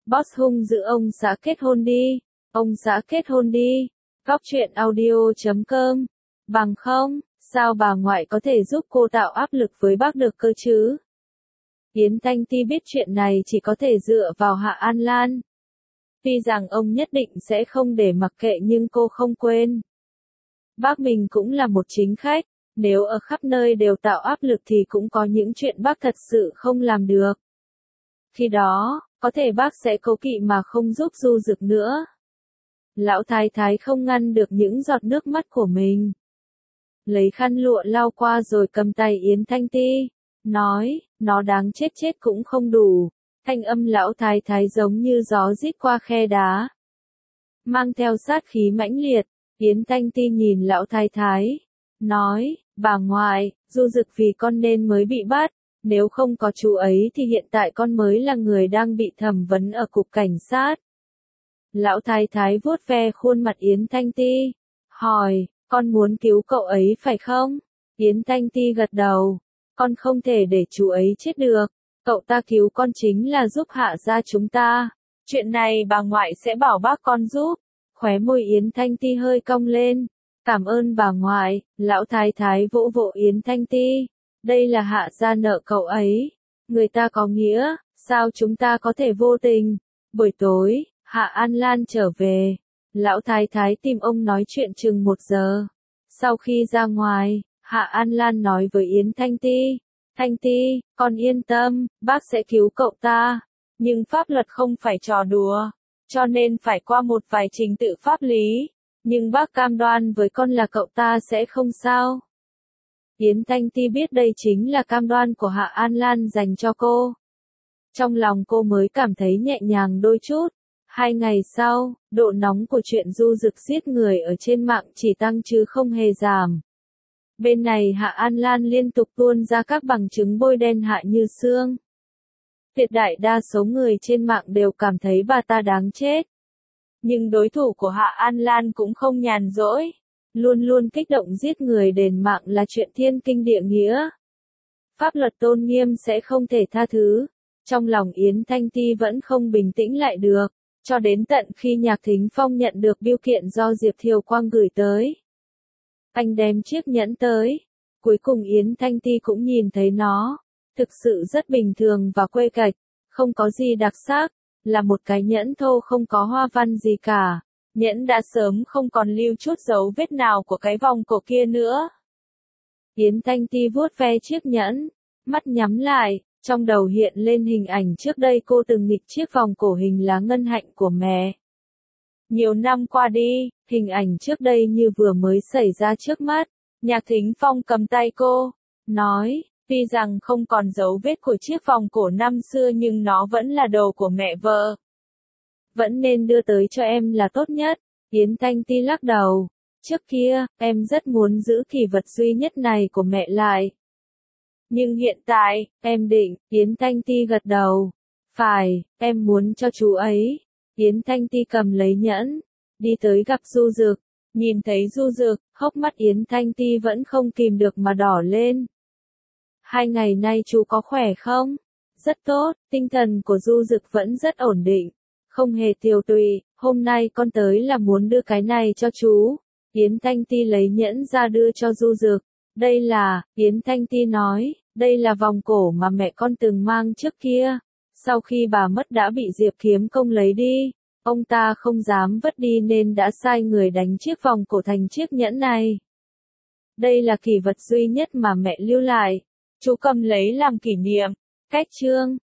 Boss hung dữ ông xã kết hôn đi. Ông xã kết hôn đi. Góc truyện audio.com. Bằng không, sao bà ngoại có thể giúp cô tạo áp lực với bác được cơ chứ? Yến Thanh Ti biết chuyện này chỉ có thể dựa vào Hạ An Lan. Tuy rằng ông nhất định sẽ không để mặc kệ nhưng cô không quên. Bác mình cũng là một chính khách, nếu ở khắp nơi đều tạo áp lực thì cũng có những chuyện bác thật sự không làm được. Khi đó, có thể bác sẽ cố kỵ mà không giúp Du Dực nữa. Lão thái thái không ngăn được những giọt nước mắt của mình. Lấy khăn lụa lau qua rồi cầm tay Yến Thanh Ti, nói, nó đáng chết chết cũng không đủ. Thanh âm lão thái thái giống như gió rít qua khe đá. Mang theo sát khí mãnh liệt, Yến Thanh Ti nhìn lão thái thái, nói, bà ngoại, Du Dực vì con nên mới bị bắt, nếu không có chú ấy thì hiện tại con mới là người đang bị thẩm vấn ở cục cảnh sát. Lão thái thái vuốt ve khuôn mặt Yến Thanh Ti, hỏi, con muốn cứu cậu ấy phải không? Yến Thanh Ti gật đầu, con không thể để chú ấy chết được, cậu ta cứu con chính là giúp Hạ gia chúng ta. Chuyện này bà ngoại sẽ bảo bác con giúp. Khóe môi Yến Thanh Ti hơi cong lên. Cảm ơn bà ngoại. Lão thái thái vỗ vỗ Yến Thanh Ti. Đây là Hạ gia nợ cậu ấy. Người ta có nghĩa, sao chúng ta có thể vô tình? Buổi tối, Hạ An Lan trở về. Lão thái thái tìm ông nói chuyện chừng 1 giờ. Sau khi ra ngoài, Hạ An Lan nói với Yến Thanh Ti. Thanh Ti, con yên tâm, bác sẽ cứu cậu ta. Nhưng pháp luật không phải trò đùa, cho nên phải qua một vài trình tự pháp lý. Nhưng bác cam đoan với con là cậu ta sẽ không sao. Yến Thanh Ti biết đây chính là cam đoan của Hạ An Lan dành cho cô. Trong lòng cô mới cảm thấy nhẹ nhàng đôi chút. 2 ngày sau, độ nóng của chuyện Du Dực giết người ở trên mạng chỉ tăng chứ không hề giảm. Bên này Hạ An Lan liên tục tuôn ra các bằng chứng bôi đen Hạ Như Sương. Tuyệt đại đa số người trên mạng đều cảm thấy bà ta đáng chết. Nhưng đối thủ của Hạ An Lan cũng không nhàn rỗi. Luôn luôn kích động giết người đền mạng là chuyện thiên kinh địa nghĩa. Pháp luật tôn nghiêm sẽ không thể tha thứ. Trong lòng Yến Thanh Ti vẫn không bình tĩnh lại được. Cho đến tận khi Nhạc Thính Phong nhận được bưu kiện do Diệp Thiều Quang gửi tới. Anh đem chiếc nhẫn tới. Cuối cùng Yến Thanh Ti cũng nhìn thấy nó. Thực sự rất bình thường và quê cạch. Không có gì đặc sắc. Là một cái nhẫn thô không có hoa văn gì cả. Nhẫn đã sớm không còn lưu chút dấu vết nào của cái vòng cổ kia nữa. Yến Thanh Ti vuốt ve chiếc nhẫn. Mắt nhắm lại. Trong đầu hiện lên hình ảnh trước đây cô từng nghịch chiếc vòng cổ hình lá ngân hạnh của mẹ. Nhiều năm qua đi, hình ảnh trước đây như vừa mới xảy ra trước mắt. Nhạc Thính Phong cầm tay cô, nói, tuy rằng không còn dấu vết của chiếc vòng cổ năm xưa nhưng nó vẫn là đồ của mẹ vợ. Vẫn nên đưa tới cho em là tốt nhất. Yến Thanh Ti lắc đầu. Trước kia, em rất muốn giữ kỷ vật duy nhất này của mẹ lại. Nhưng hiện tại, em định, Yến Thanh Ti gật đầu. Phải, em muốn cho chú ấy. Yến Thanh Ti cầm lấy nhẫn, đi tới gặp Du Dực. Nhìn thấy Du Dực, hốc mắt Yến Thanh Ti vẫn không kìm được mà đỏ lên. 2 ngày nay chú có khỏe không? Rất tốt, tinh thần của Du Dực vẫn rất ổn định. Không hề tiều tụy, hôm nay con tới là muốn đưa cái này cho chú. Yến Thanh Ti lấy nhẫn ra đưa cho Du Dực. Đây là, Yến Thanh Ti nói, đây là vòng cổ mà mẹ con từng mang trước kia. Sau khi bà mất đã bị Diệp Kiếm Công lấy đi. Ông ta không dám vứt đi nên đã sai người đánh chiếc vòng cổ thành chiếc nhẫn này. Đây là kỷ vật duy nhất mà mẹ lưu lại. Chú cầm lấy làm kỷ niệm. Cách chương.